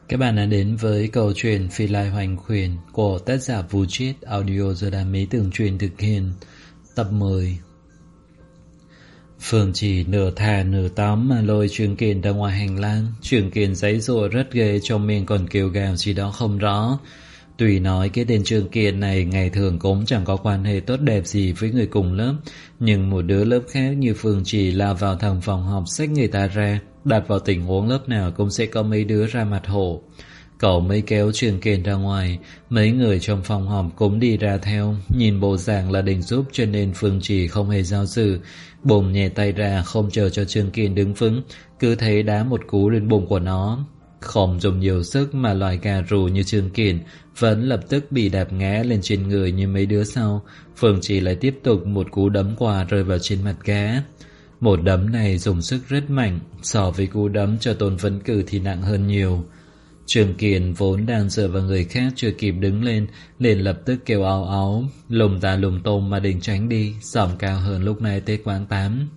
Các bạn đã đến với câu chuyện Phi Lai Hoành Khuyển của tác giả Vũ Chiết, audio do Đam Mỹ Tường Truyền thực hiện. Tập 10. Phương chỉ nửa thà nửa tóm mà lôi Trường Kiền ra ngoài hành lang. Trường Kiền giãy giụa rất ghê, trong miệng còn kêu gào gì đó không rõ. Tuy nói cái tên Trường Kiền này ngày thường cũng chẳng có quan hệ tốt đẹp gì với người cùng lớp, nhưng một đứa lớp khác như Phương chỉ lao vào thẳng phòng học xách người ta ra, đặt vào tình huống lớp nào cũng sẽ có mấy đứa ra mặt hổ. Cậu mới kéo Trường Kiền ra ngoài, mấy người trong phòng họp cũng đi ra theo, nhìn bộ dạng là định giúp cho nên Phương chỉ không hề do dự, bùng nhẹ tay ra không chờ cho Trường Kiền đứng vững, cứ thế đá một cú lên bụng của nó. Không dùng nhiều sức mà loài gà rù như Trường Kiền vẫn lập tức bị đạp ngã lên trên người như mấy đứa sau. Phương chỉ lại tiếp tục một cú đấm qua rơi vào trên mặt gã. Một đấm này dùng sức rất mạnh, so với cú đấm cho Tôn Vấn Cử thì nặng hơn nhiều. Trường Kiền vốn đang dựa vào người khác chưa kịp đứng lên, liền lập tức kêu áo áo, lùm ta lùm tôm mà định tránh đi, giọng cao hơn lúc này tới quán 8.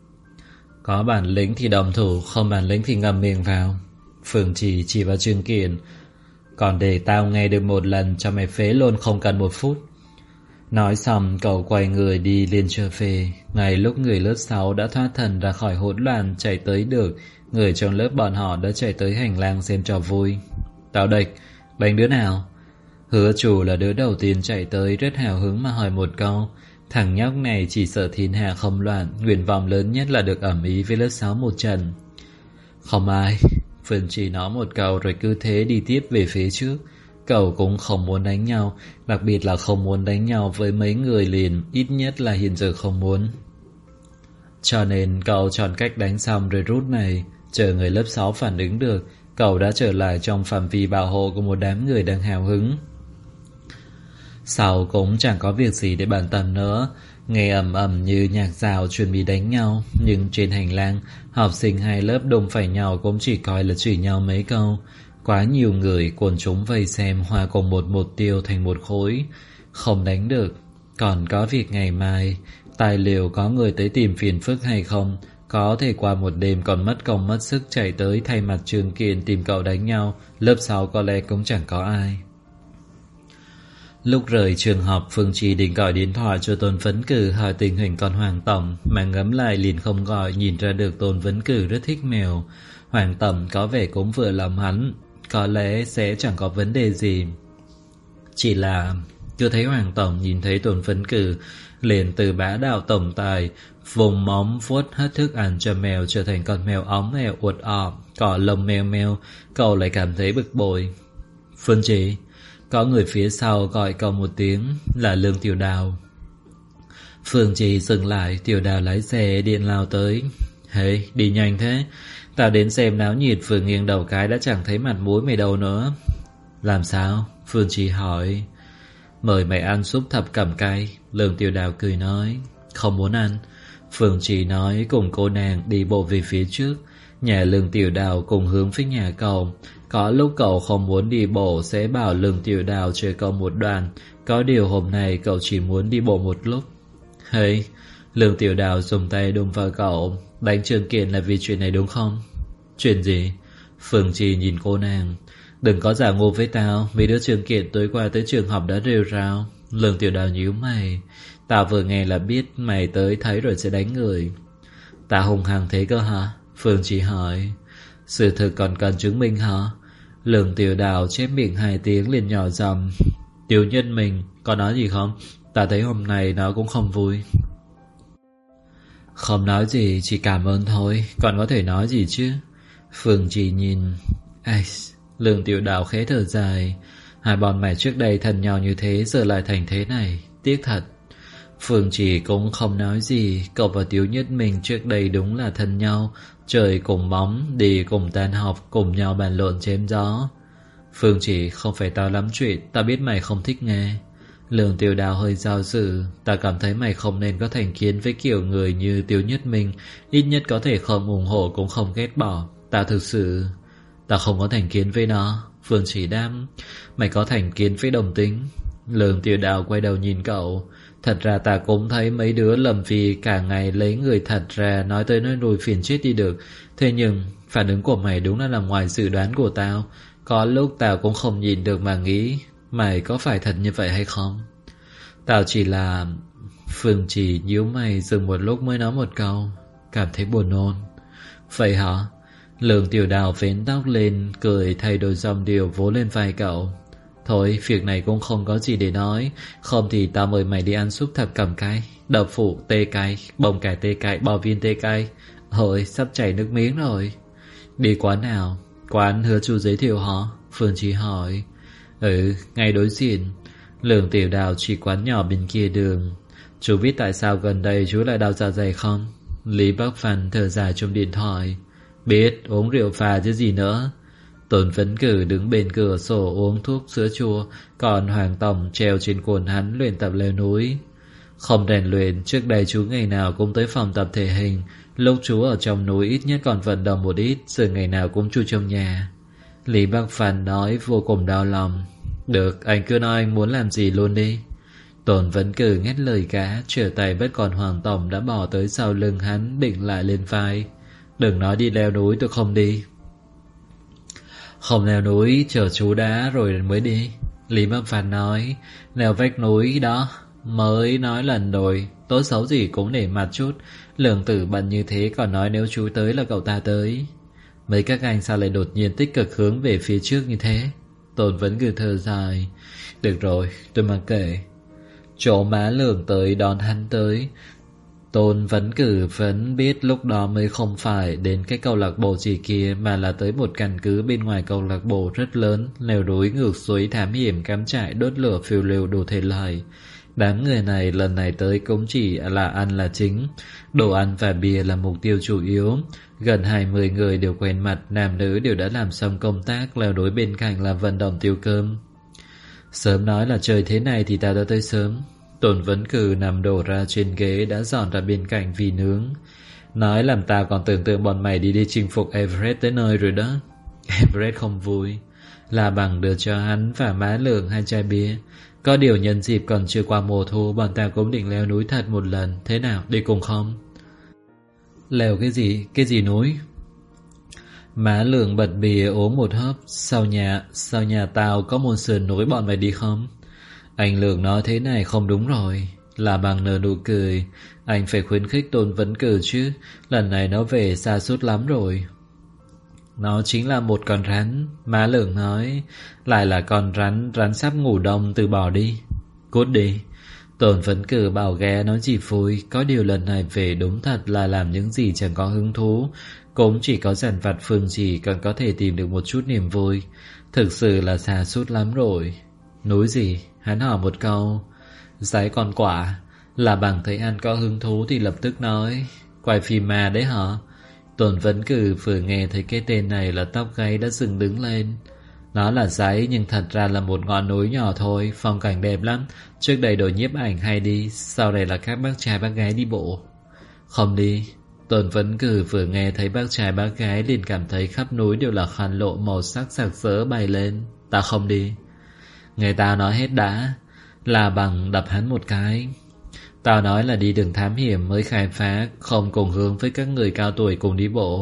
Có bản lĩnh thì đồng thủ, không bản lĩnh thì ngậm miệng vào. Phương chỉ vào Trường Kiền. Còn để tao nghe được một lần cho mày phế luôn không cần 1 phút. Nói xong cậu quay người đi liền trở về. Ngay lúc người lớp 6 đã thoát thần ra khỏi hỗn loạn chạy tới được, người trong lớp bọn họ đã chạy tới hành lang xem trò vui. Tao địch, đánh đứa nào? Hứa chủ là đứa đầu tiên chạy tới, rất hào hứng mà hỏi một câu. Thằng nhóc này chỉ sợ thiên hạ không loạn, nguyện vọng lớn nhất là được ẩm ý với lớp 6 một trận. Không ai. Phương chỉ nói một câu rồi cứ thế đi tiếp về phía trước. Cậu cũng không muốn đánh nhau, đặc biệt là không muốn đánh nhau với mấy người liền, ít nhất là hiện giờ không muốn. Cho nên cậu chọn cách đánh xong rồi rút này. Chờ người lớp 6 phản ứng được, cậu đã trở lại trong phạm vi bảo hộ của một đám người đang hào hứng. Sau cũng chẳng có việc gì để bận tâm nữa, nghe ầm ầm như nhạc rào chuẩn bị đánh nhau, nhưng trên hành lang, học sinh hai lớp đụng phải nhau cũng chỉ coi là chửi nhau mấy câu. Quá nhiều người quần chúng vây xem hòa cùng một mục tiêu thành một khối. Không đánh được, còn có việc ngày mai. Tài liệu có người tới tìm phiền phức hay không, có thể qua một đêm còn mất công mất sức chạy tới thay mặt Trường Kiền tìm cậu đánh nhau. Lớp 6 có lẽ cũng chẳng có ai. Lúc rời trường học, Phương Trì định gọi điện thoại cho Tôn Vấn Cử hỏi tình hình con Hoàng Tổng, mà ngấm lại liền không gọi, nhìn ra được Tôn Vấn Cử rất thích mèo. Hoàng Tổng có vẻ cũng vừa lòng hắn, có lẽ sẽ chẳng có vấn đề gì. Chỉ là cứ thấy Hoàng Tổng nhìn thấy Tôn Vấn Cử, liền từ bá đạo tổng tài, vùng móng vuốt hết thức ăn cho mèo trở thành con mèo óng eo uột ọp, cọ lông meo meo, cậu lại cảm thấy bực bội. Phương Trì, có người phía sau gọi cậu một tiếng, là Lương Tiểu Đào. Phương Trì dừng lại, Tiểu Đào lái xe điện lao tới. Hey, đi nhanh thế. Tao đến xem náo nhiệt vừa nghiêng đầu cái đã chẳng thấy mặt mũi mày đâu nữa. Làm sao? Phương Trì hỏi. Mời mày ăn súp thập cẩm cay. Lương Tiểu Đào cười nói. Không muốn ăn. Phương Trì nói cùng cô nàng đi bộ về phía trước. Nhà Lương Tiểu Đào cùng hướng với nhà cậu. Có lúc cậu không muốn đi bộ sẽ bảo Lương Tiểu Đào chơi cậu một đoạn. Có điều hôm nay cậu chỉ muốn đi bộ một lúc. Hey, Lương Tiểu Đào dùng tay đụng vào cậu. Đánh Trường Kiền là vì chuyện này đúng không? Chuyện gì? Phương Trì nhìn cô nàng. Đừng có giả ngu với tao, mấy đứa Trường Kiền tối qua tới trường học đã rêu rao. Lương Tiểu Đào nhíu mày. Tao vừa nghe là biết mày tới thấy rồi sẽ đánh người. Tao hung hăng thế cơ hả? Phương Trì hỏi. Sự thực còn cần chứng minh hả? Lương Tiểu Đào chép miệng 2 tiếng liền nhỏ giọng. Tiểu nhân mình, có nói gì không? Tao thấy hôm nay nó cũng không vui. Không nói gì, chỉ cảm ơn thôi. Còn có thể nói gì chứ? Phương Trì nhìn. Ai, Lương Tiểu Đào khẽ thở dài. Hai bọn mày trước đây thân nhau như thế, giờ lại thành thế này, tiếc thật. Phương Trì cũng không nói gì. Cậu và Tiểu Nhất mình trước đây đúng là thân nhau, trời cùng bóng, đi cùng tan học, cùng nhau bàn luận chém gió. Phương Trì, không phải tao lắm chuyện, tao biết mày không thích nghe. Lương Tiểu Đào hơi do dự. Tao cảm thấy mày không nên có thành kiến với kiểu người như Tiểu Nhất mình, ít nhất có thể không ủng hộ cũng không ghét bỏ. Tao thực sự... Tao không có thành kiến với nó. Phương Chỉ đáp. Mày có thành kiến với đồng tính. Lương Tiểu Đào quay đầu nhìn cậu. Thật ra ta cũng thấy mấy đứa lầm vì cả ngày lấy người thật ra nói tới nói lui phiền chết đi được. Thế nhưng phản ứng của mày đúng là nằm ngoài dự đoán của tao. Có lúc tao cũng không nhìn được mà nghĩ mày có phải thật như vậy hay không. Tao chỉ là... Phương Trì nhíu mày dừng một lúc mới nói một câu. Cảm thấy buồn nôn. Vậy hả? Lương Tiểu Đào vén tóc lên, cười thay đổi giọng điệu vỗ lên vai cậu. Thôi, việc này cũng không có gì để nói. Không thì tao mời mày đi ăn súp thập cẩm cay, đậu phụ tê cay, bông cải tê cay, bò viên tê cay. Ôi, sắp chảy nước miếng rồi. Đi quán nào? Quán Hứa Chu giới thiệu hả? Phương Trì hỏi. Ừ, ngay đối diện. Lương Tiểu Đào chỉ quán nhỏ bên kia đường. Chú biết tại sao gần đây chú lại đau dạ dày không? Lý Bắc Phan thở dài trong điện thoại. Biết, uống rượu phà chứ gì nữa. Tôn Vấn Cử đứng bên cửa sổ uống thuốc sữa chua, còn Hoàng Tổng treo trên quần hắn luyện tập leo núi. Không rèn luyện, trước đây chú ngày nào cũng tới phòng tập thể hình. Lúc chú ở trong núi ít nhất còn vận động một ít, rồi ngày nào cũng chui trong nhà. Lý Bắc Phan nói vô cùng đau lòng. Được, anh cứ nói anh muốn làm gì luôn đi. Tôn Vấn Cử ngét lời cá, trở tay bắt còn Hoàng Tổng đã bỏ tới sau lưng hắn, định lại lên vai. Đừng nói đi leo núi, tôi không đi. Không leo núi, chờ chú đã rồi mới đi. Lý Bắc Phan nói. Leo vách núi đó mới nói lần rồi, tốt xấu gì cũng để mặt chút. Lương Tử bận như thế còn nói nếu chú tới là cậu ta tới. Mấy các anh sao lại đột nhiên tích cực hướng về phía trước như thế? Tôn Vấn Cử thở dài. Được rồi, tôi mặc kệ. Chỗ má Lương tới đón hắn tới. Tôn Vấn Cử vẫn biết lúc đó mới không phải đến cái câu lạc bộ gì kia, mà là tới một căn cứ bên ngoài câu lạc bộ rất lớn, leo núi ngược suối thám hiểm cắm trại đốt lửa phiêu lưu đủ thể loại. Đám người này lần này tới cũng chỉ là ăn là chính, đồ ăn và bia là mục tiêu chủ yếu. Gần 20 người đều quen mặt, nam nữ đều đã làm xong công tác, leo núi bên cạnh là vận động tiêu cơm. Sớm nói là trời thế này thì ta đã tới sớm. Tôn Vấn Cử nằm đổ ra trên ghế đã dọn ra bên cạnh vì nướng. Nói làm ta còn tưởng tượng bọn mày đi chinh phục Everest tới nơi rồi đó. Everest không vui. Là bằng đưa cho hắn và má Lượng 2 chai bia. Có điều nhân dịp còn chưa qua mùa thu, bọn ta cũng định leo núi thật một lần. Thế nào, đi cùng không? Leo cái gì? Cái gì núi? Má Lượng bật bia uống một hớp. Sau nhà tao có một sườn núi, bọn mày đi không? Anh Lượng nói thế này không đúng rồi. Là bằng nở nụ cười. Anh phải khuyến khích Tôn Vấn Cử chứ. Lần này nó về xa suốt lắm rồi. Nó chính là một con rắn. Má Lượng nói. Lại là con rắn sắp ngủ đông, từ bỏ đi. Cút đi. Tôn Vấn Cử bảo ghé nói chỉ vui. Có điều lần này về đúng thật là làm những gì chẳng có hứng thú. Cũng chỉ có dằn vặt Phương Trì còn có thể tìm được một chút niềm vui. Thực sự là xa suốt lắm rồi. Núi gì? Hắn hỏi một câu. Giái con quả. Là bằng thấy ăn có hứng thú thì lập tức nói. Quay phim ma đấy hả? Tôn Vấn Cử vừa nghe thấy cái tên này là tóc gáy đã dựng đứng lên. Nó là giái nhưng thật ra là một ngọn núi nhỏ thôi. Phong cảnh đẹp lắm. Trước đây đội nhiếp ảnh hay đi. Sau này là các bác trai bác gái đi bộ. Không đi. Tôn Vấn Cử vừa nghe thấy bác trai bác gái liền cảm thấy khắp núi đều là khăn lộ màu sắc sặc sỡ bay lên. Ta không đi. Người ta nói hết đã. Là bằng đập hắn một cái. Tao nói là đi đường thám hiểm mới khai phá, không cùng hướng với các người cao tuổi cùng đi bộ.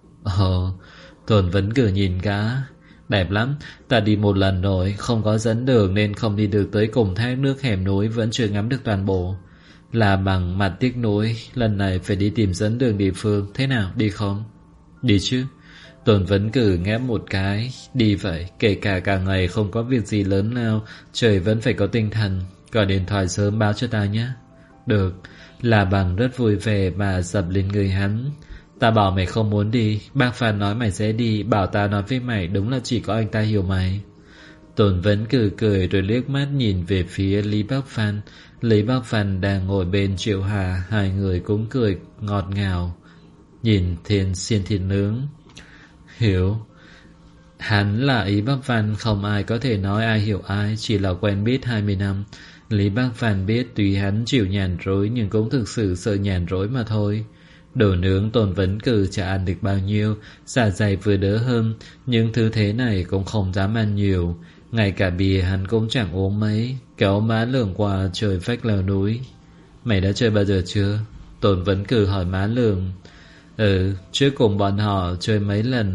Tôn Vấn Cử nhìn cả. Đẹp lắm. Ta đi một lần rồi, không có dẫn đường nên không đi được tới cùng thác nước hẻm núi, vẫn chưa ngắm được toàn bộ. Là bằng mặt tiếc nuối. Lần này phải đi tìm dẫn đường địa phương. Thế nào, đi không? Đi chứ. Tôn Vấn Cử ngáp một cái. Đi vậy, kể cả ngày không có việc gì lớn nào, trời vẫn phải có tinh thần. Gọi điện thoại sớm báo cho ta nhé. Được. Là bằng rất vui vẻ mà dập lên người hắn. Ta bảo mày không muốn đi. Bác Phan nói mày sẽ đi. Bảo ta nói với mày. Đúng là chỉ có anh ta hiểu mày. Tôn Vấn Cử cười rồi liếc mắt nhìn về phía Lý Bắc Phan. Lý Bắc Phan đang ngồi bên Triệu Hà. Hai người cũng cười ngọt ngào nhìn xiên thịt nướng. Hiểu. Hắn là Lý Bắc Phan, không ai có thể nói ai hiểu ai, chỉ là quen biết 20 năm. Lý Bắc Phan biết tuy hắn chịu nhàn rỗi nhưng cũng thực sự sợ nhàn rỗi mà thôi. Đồ nướng Tôn Vấn Cử chả ăn được bao nhiêu, dạ dày vừa đỡ hơn, nhưng thứ thế này cũng không dám ăn nhiều. Ngay cả bia hắn cũng chẳng uống mấy, kéo má Lượng qua chơi vách leo núi. Mày đã chơi bao giờ chưa? Tôn Vấn Cử hỏi má Lượng. Trước cùng bọn họ chơi mấy lần.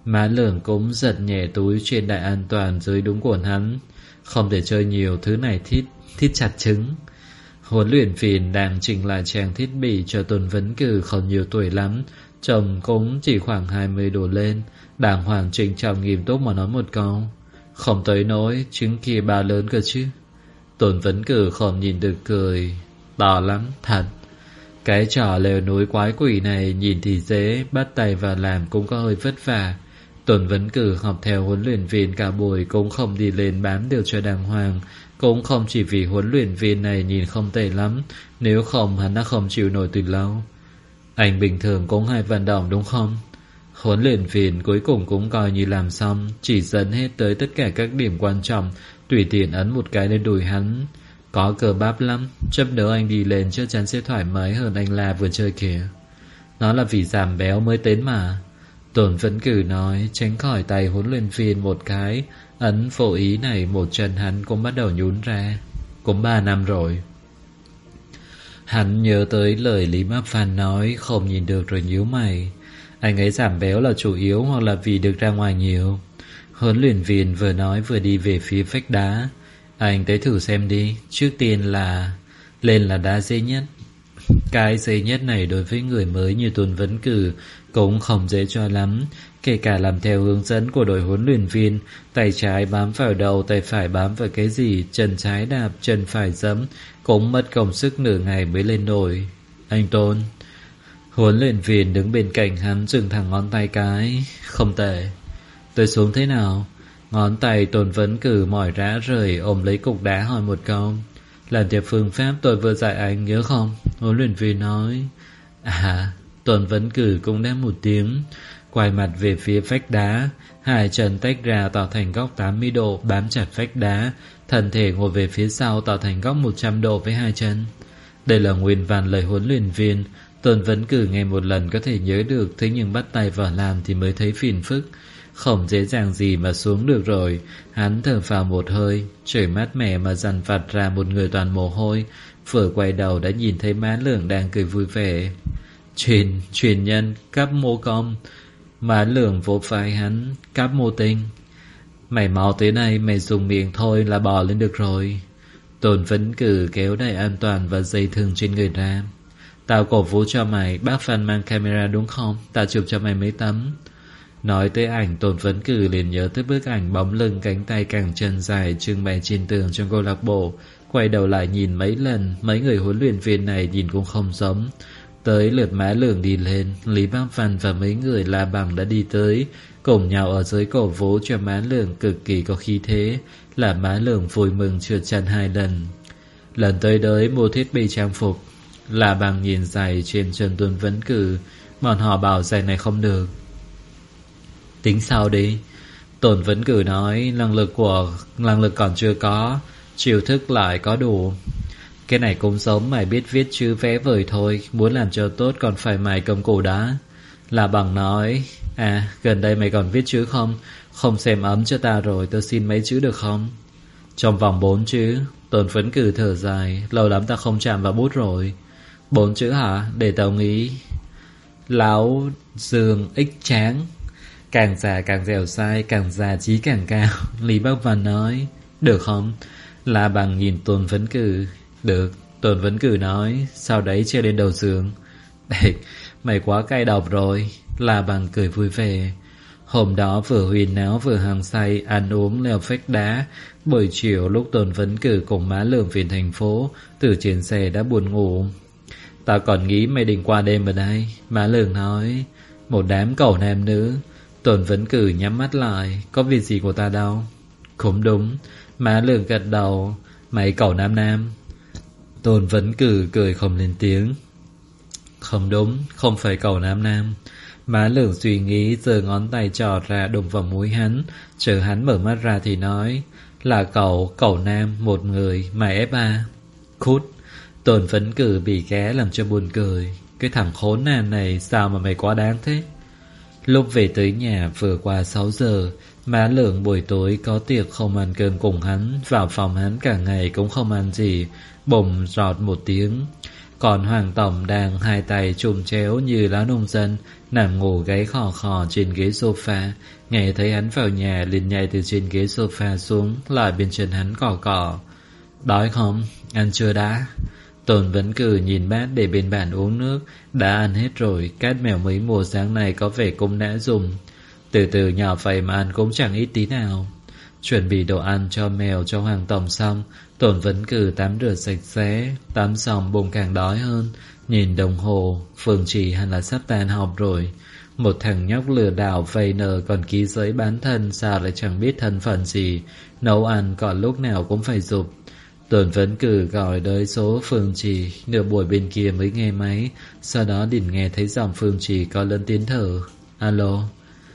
Má Lường cũng giật nhẹ túi trên đại an toàn dưới đúng quần hắn. Không thể chơi nhiều, thứ này thít chặt trứng. Huấn luyện viên đang chỉnh lại trang thiết bị cho Tôn Vấn Cử không nhiều tuổi lắm, trông cũng chỉ khoảng 20 đổ lên. Đàng hoàng trịnh trọng nghiêm túc mà nói một câu: không tới nỗi, trứng kia bao lớn cơ chứ. Tôn Vấn Cử không nhìn được cười: to lắm, thật. Cái trò leo núi quái quỷ này nhìn thì dễ, bắt tay vào làm cũng có hơi vất vả. Tôn Vấn Cử học theo huấn luyện viên cả buổi cũng không đi lên bám điều cho đàng hoàng. Cũng không chỉ vì huấn luyện viên này nhìn không tệ lắm, nếu không hắn đã không chịu nổi từ lâu. Anh bình thường cũng hay vận động đúng không? Huấn luyện viên cuối cùng cũng coi như làm xong, chỉ dẫn hết tới tất cả các điểm quan trọng, tùy tiện ấn một cái lên đùi hắn. Có cơ bắp lắm, chấp đỡ anh đi lên chắc chắn sẽ thoải mái hơn anh La vừa chơi kìa. Nó là vì giảm béo mới đến mà. Tôn Vấn Cử nói, tránh khỏi tay huấn luyện viên một cái. Ấn vô ý này một chân hắn cũng bắt đầu nhún ra. Cũng 3 năm rồi. Hắn nhớ tới lời Lý Mạc Phan nói, không nhìn được rồi nhíu mày. Anh ấy giảm béo là chủ yếu hoặc là vì được ra ngoài nhiều? Huấn luyện viên vừa nói vừa đi về phía vách đá. Anh tới thử xem đi. Trước tiên là lên là đá dễ nhất. Cái dễ nhất này đối với người mới như Tôn Vấn Cử cũng không dễ cho lắm. Kể cả làm theo hướng dẫn của đội huấn luyện viên, tay trái bám vào đầu, tay phải bám vào cái gì, chân trái đạp, chân phải giẫm, cũng mất công sức nửa ngày mới lên nổi. Anh Tôn. Huấn luyện viên đứng bên cạnh hắn dừng thẳng ngón tay cái. Không tệ. Tôi xuống thế nào? Ngón tay Tôn Vấn Cử mỏi rã rời, ôm lấy cục đá hỏi một câu. Làm theo phương pháp tôi vừa dạy anh nhớ không? Huấn luyện viên nói. Tôn Vấn Cử cũng đáp một tiếng, quay mặt về phía vách đá, hai chân tách ra tạo thành góc 80 độ bám chặt vách đá, thân thể ngồi về phía sau tạo thành góc 100 độ với hai chân. Đây là nguyên văn lời huấn luyện viên. Tôn Vấn Cử nghe một lần có thể nhớ được, thế nhưng bắt tay vào làm thì mới thấy phiền phức. Không dễ dàng gì mà xuống được rồi. Hắn thở phào một hơi. Trời mát mẻ mà dằn vặt ra một người toàn mồ hôi. Vừa quay đầu đã nhìn thấy Má Lường đang cười vui vẻ. Truyền nhân cấp mô công. Má Lường vỗ vai hắn. Cấp mô tinh. Mày mau tới đây, mày dùng miệng thôi là bò lên được rồi. Tôn Vấn Cử kéo đai an toàn và dây thừng trên người ra. Tao cổ vũ cho mày. Bác Phan mang camera đúng không? Tao chụp cho mày mấy tấm. Nói tới ảnh, Tôn Vấn Cử liền nhớ tới bức ảnh bóng lưng cánh tay cẳng chân dài trưng bày trên tường trong câu lạc bộ. Quay đầu lại nhìn mấy lần, mấy người huấn luyện viên này nhìn cũng không giống. Tới lượt Má Lường đi lên, Lý Bác Văn và mấy người La Bằng đã đi tới, cùng nhau ở dưới cổ vũ cho Má Lường cực kỳ có khí thế, làm Má Lường vui mừng trượt chân 2 lần. Lần tới đới mua thiết bị trang phục. La Bằng nhìn giày trên chân Tôn Vấn Cử, bọn họ bảo giày này không được. Tính sau đi. Tôn Vấn Cử nói, năng lực còn chưa có, chiêu thức lại có đủ. Cái này cũng giống mày biết viết chữ vẽ vời thôi, muốn làm cho tốt còn phải mày cầm củ đá. La Bằng nói, gần đây mày còn viết chữ không? Không xem ấm cho ta rồi, tao xin mấy chữ được không? Trong vòng 4 chữ. Tôn Vấn Cử thở dài, lâu lắm ta không chạm vào bút rồi. 4 chữ hả? Để tao nghĩ. Lão Dương ích tráng. Càng già càng dẻo dai, càng già chí càng cao. Lý Bác Văn nói. Được không? La Bằng nhìn Tôn Vấn Cử. Được. Tôn Vấn Cử nói. Sau đấy treo lên đầu giường. Mày quá cay độc rồi. La Bằng cười vui vẻ. Hôm đó vừa huyên náo vừa hăng say, ăn uống leo vách đá. Buổi chiều lúc Tôn Vấn Cử cùng Má Lường về thành phố, từ trên xe đã buồn ngủ. Tao còn nghĩ mày định qua đêm ở đây. Má Lường nói. Một đám cẩu nam nữ. Tôn Vấn Cử nhắm mắt lại. Có việc gì của ta đâu. Cũng đúng. Má Lường gật đầu. Mày cẩu nam nam. Tôn Vấn Cử cười không lên tiếng. Không đúng, không phải cẩu nam nam. Má Lường suy nghĩ, giơ ngón tay trỏ ra đụng vào mũi hắn. Chờ hắn mở mắt ra thì nói. Là cẩu nam, một người, mày F.A. Cút. Tôn Vấn Cử bị ghé làm cho buồn cười. Cái thằng khốn nạn này sao mà mày quá đáng thế. Lúc về tới nhà vừa qua 6 giờ, Má Lường buổi tối có tiệc không ăn cơm cùng hắn, vào phòng hắn cả ngày cũng không ăn gì, bỗng rọt một tiếng. Còn Hoàng Tổng đang hai tay chùm chéo như lá nông dân, nằm ngủ gáy khò khò trên ghế sofa. Nghe thấy hắn vào nhà liền nhảy từ trên ghế sofa xuống, lại bên chân hắn cỏ cỏ. Đói không? Ăn chưa đã? Tôn Vấn Cử nhìn bát để bên bàn uống nước. Đã ăn hết rồi, cát mèo mấy mùa sáng này có vẻ cũng đã dùng. Từ từ nhỏ vậy mà ăn cũng chẳng ít tí nào. Chuẩn bị đồ ăn cho mèo cho Hoàng Tổng xong, Tôn Vấn Cử tắm rửa sạch sẽ. Tắm xong bụng càng đói hơn. Nhìn đồng hồ, Phương Trì hẳn là sắp tan học rồi. Một thằng nhóc lừa đảo vay nợ còn ký giấy bán thân, sao lại chẳng biết thân phận gì. Nấu ăn còn lúc nào cũng phải giục. Tôn Vấn Cử gọi tới số Phương Trì, nửa buổi bên kia mới nghe máy. Sau đó liền nghe thấy giọng Phương Trì có lớn tiếng thở. Alo.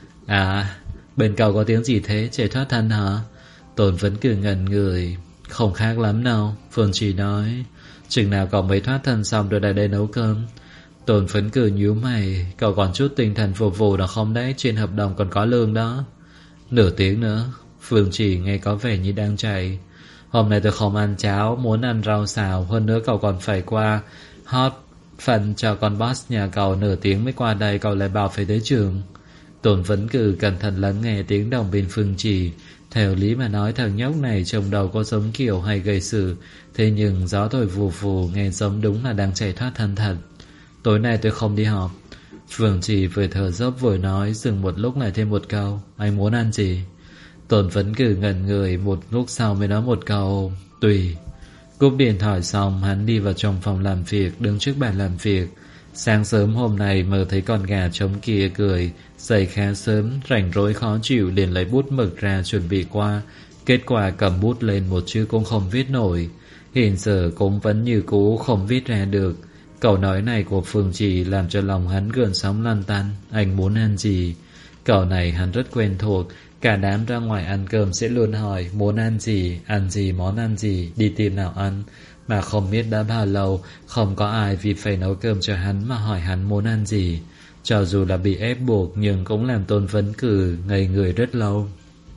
À, bên cậu có tiếng gì thế, chạy thoát thân hả? Tôn Vấn Cử ngẩn người. Không khác lắm đâu, Phương Trì nói. Chừng nào cậu mới thoát thân xong rồi lại đây nấu cơm? Tôn Vấn Cử nhíu mày. Cậu còn chút tinh thần phục vụ đó không đấy, trên hợp đồng còn có lương đó. Nửa tiếng nữa. Phương Trì nghe có vẻ như đang chạy. Hôm nay tôi không ăn cháo, muốn ăn rau xào. Hơn nữa cậu còn phải qua hot phần cho con boss nhà cậu. Nửa tiếng mới qua đây, cậu lại bảo phải tới trường. Tôn Vấn Cử cẩn thận lắng nghe tiếng đồng bên Phương Trì. Theo lý mà nói thằng nhóc này trông đầu có giống kiểu hay gây sự. Thế nhưng gió thổi vù vù, nghe giống đúng là đang chạy thoát thân thật. Tối nay tôi không đi họp. Phương Trì vừa thở dốc vừa nói, dừng một lúc lại thêm một câu. Anh muốn ăn gì? Tôn Vấn Cử ngẩn người, một lúc sau mới nói một câu. Tùy. Cúp điện thoại xong, hắn đi vào trong phòng làm việc, đứng trước bàn làm việc. Sáng sớm hôm nay mở thấy con gà trống kia cười, dậy khá sớm, rảnh rỗi khó chịu liền lấy bút mực ra chuẩn bị qua. Kết quả cầm bút lên một chữ cũng không viết nổi. Hiện giờ cũng vẫn như cũ không viết ra được. Câu nói này của Phương Trì làm cho lòng hắn gợn sóng lăn tăn. Anh muốn ăn gì? Câu này hắn rất quen thuộc. Cả đám ra ngoài ăn cơm sẽ luôn hỏi muốn ăn gì, món ăn gì, đi tìm nào ăn. Mà không biết đã bao lâu không có ai vì phải nấu cơm cho hắn mà hỏi hắn muốn ăn gì. Cho dù là bị ép buộc nhưng cũng làm Tôn Vấn Cử ngây người rất lâu.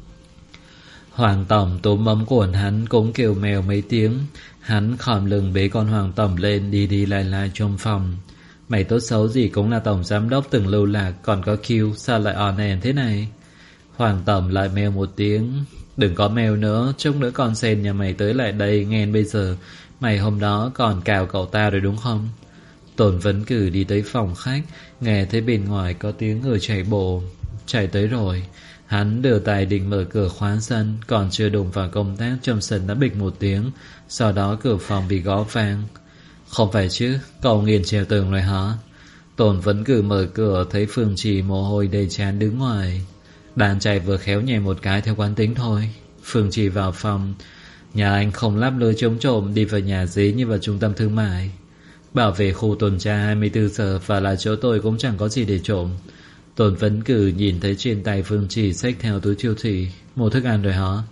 Hoàng Tổng túm ấm quần hắn cũng kêu mèo mấy tiếng. Hắn khom lưng bế con Hoàng Tổng lên đi đi lại trong phòng. Mày tốt xấu gì cũng là tổng giám đốc từng lưu lạc, còn có Q, sao lại on end thế này? Hoàng Tổng lại mèo một tiếng. Đừng có mèo nữa, chút nữa con sen nhà mày tới lại đây nghe bây giờ. Mày hôm đó còn cào cậu ta rồi đúng không? Tôn Vấn Cử đi tới phòng khách, nghe thấy bên ngoài có tiếng người chạy bộ. Chạy tới rồi. Hắn đưa tay định mở cửa khóa sân, còn chưa đụng vào công tác trong sân đã bịch một tiếng. Sau đó cửa phòng bị gõ vang. Không phải chứ, cậu nghiền trèo tường rồi hả? Tôn Vấn Cử mở cửa thấy Phương Trì mồ hôi đầy trán đứng ngoài. Đàn chạy vừa khéo nhảy một cái theo quán tính thôi. Phương Trì vào phòng. Nhà anh không lắp lưới chống trộm, đi vào nhà dí như vào trung tâm thương mại. Bảo vệ khu tuần tra 24 giờ và là chỗ tôi cũng chẳng có gì để trộm. Tôn Vấn Cử nhìn thấy trên tay Phương Trì xách theo túi siêu thị. Mua thức ăn rồi hả?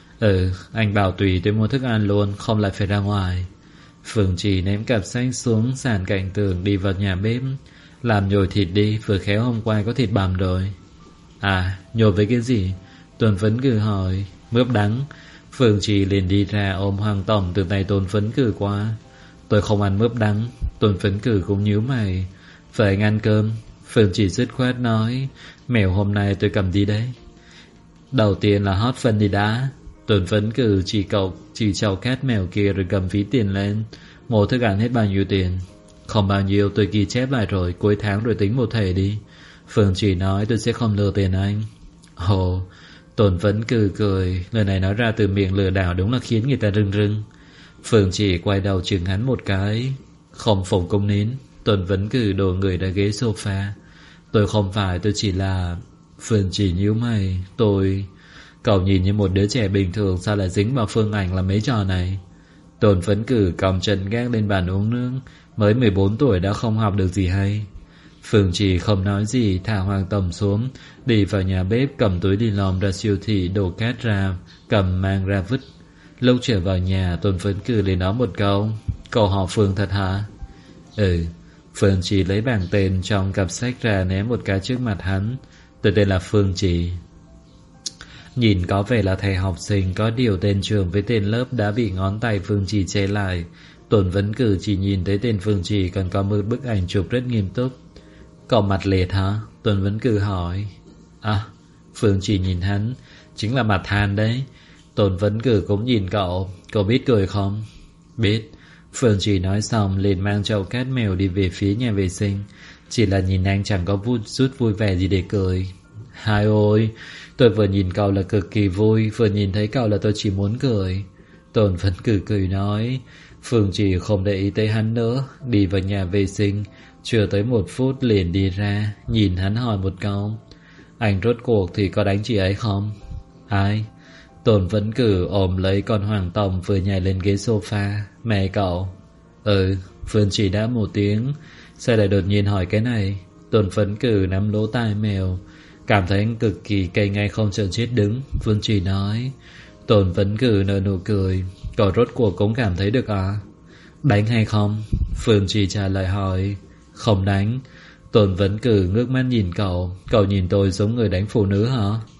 Anh bảo tùy tôi mua thức ăn luôn, không lại phải ra ngoài. Phương Trì ném cặp sách xuống sàn cạnh tường đi vào nhà bếp. Làm nhồi thịt đi, vừa khéo hôm qua có thịt bằm rồi. À, nhồi với cái gì? Tôn Vấn Cử hỏi. Mướp đắng. Phương Trì liền đi ra ôm Hoàng Tổng từ tay Tôn Vấn Cử qua. Tôi không ăn mướp đắng. Tôn Vấn Cử cũng nhíu mày. Phải anh ăn cơm. Phương Trì dứt khoát nói. Mèo hôm nay tôi cầm đi đấy. Đầu tiên là hót phân đi đã. Tôn Vấn Cử chỉ chào cát mèo kia rồi cầm ví tiền lên. Một thức ăn hết bao nhiêu tiền? Không bao nhiêu, tôi ghi chép lại rồi, cuối tháng rồi tính một thể đi. Phương Trì nói tôi sẽ không lừa tiền anh. Ồ, Tôn Vấn Cử cười. Lời này nói ra từ miệng lừa đảo đúng là khiến người ta rưng rưng. Phương Trì quay đầu chừng hắn một cái. Không phồng công nín. Tôn Vấn Cử đổ người ra ghế sofa. Tôi không phải, tôi chỉ là... Phương Trì nhíu mày. Cậu nhìn như một đứa trẻ bình thường, sao lại dính vào Phương Ảnh làm mấy trò này? Tôn Vấn Cử còng chân gác lên bàn uống nước. Mới 14 tuổi đã không học được gì hay. Phương Trì không nói gì, thả Hoàng Tổng xuống, đi vào nhà bếp cầm túi đi lòm ra siêu thị đổ cát ra, cầm mang ra vứt. Lúc trở vào nhà, Tôn Vấn Cử liền nói một câu. Cậu họ Phương thật hả? Phương Trì lấy bảng tên trong cặp sách ra ném một cái trước mặt hắn. Tôi tên là Phương Trì. Nhìn có vẻ là thầy học sinh, có điều tên trường với tên lớp đã bị ngón tay Phương Trì che lại. Tồn Vấn Cử chỉ nhìn thấy tên Phương Trì còn có một bức ảnh chụp rất nghiêm túc. Cậu mặt liệt hả? Tồn Vấn Cử hỏi. À, Phương Trì nhìn hắn. Chính là mặt than đấy. Tồn Vấn Cử cũng nhìn cậu. Cậu biết cười không? Biết. Phương Trì nói xong liền mang chậu cát mèo đi về phía nhà vệ sinh. Chỉ là nhìn anh chẳng có chút vui vẻ gì để cười. Hai ôi, tôi vừa nhìn cậu là cực kỳ vui, vừa nhìn thấy cậu là tôi chỉ muốn cười. Tồn Vấn Cử cười nói. Phương Trì không để ý tới hắn nữa, đi vào nhà vệ sinh. Chưa tới 1 phút liền đi ra, nhìn hắn hỏi một câu. Anh rốt cuộc thì có đánh chị ấy không? Ai? Tồn Vấn Cử ôm lấy con Hoàng Tòng vừa nhảy lên ghế sofa. Mẹ cậu. Phương Trì đã một tiếng. Sao lại đột nhiên hỏi cái này? Tồn Vấn Cử nắm lỗ tai mèo, cảm thấy anh cực kỳ cay ngay không chợt chết đứng. Phương Trì nói. Tồn Vấn Cử nở nụ cười. Cậu rốt cuộc cũng cảm thấy được à? Đánh hay không? Phương Trì trả lời hỏi. Không đánh. Tồn Vấn Cử ngước mắt nhìn cậu. Cậu nhìn tôi giống người đánh phụ nữ hả?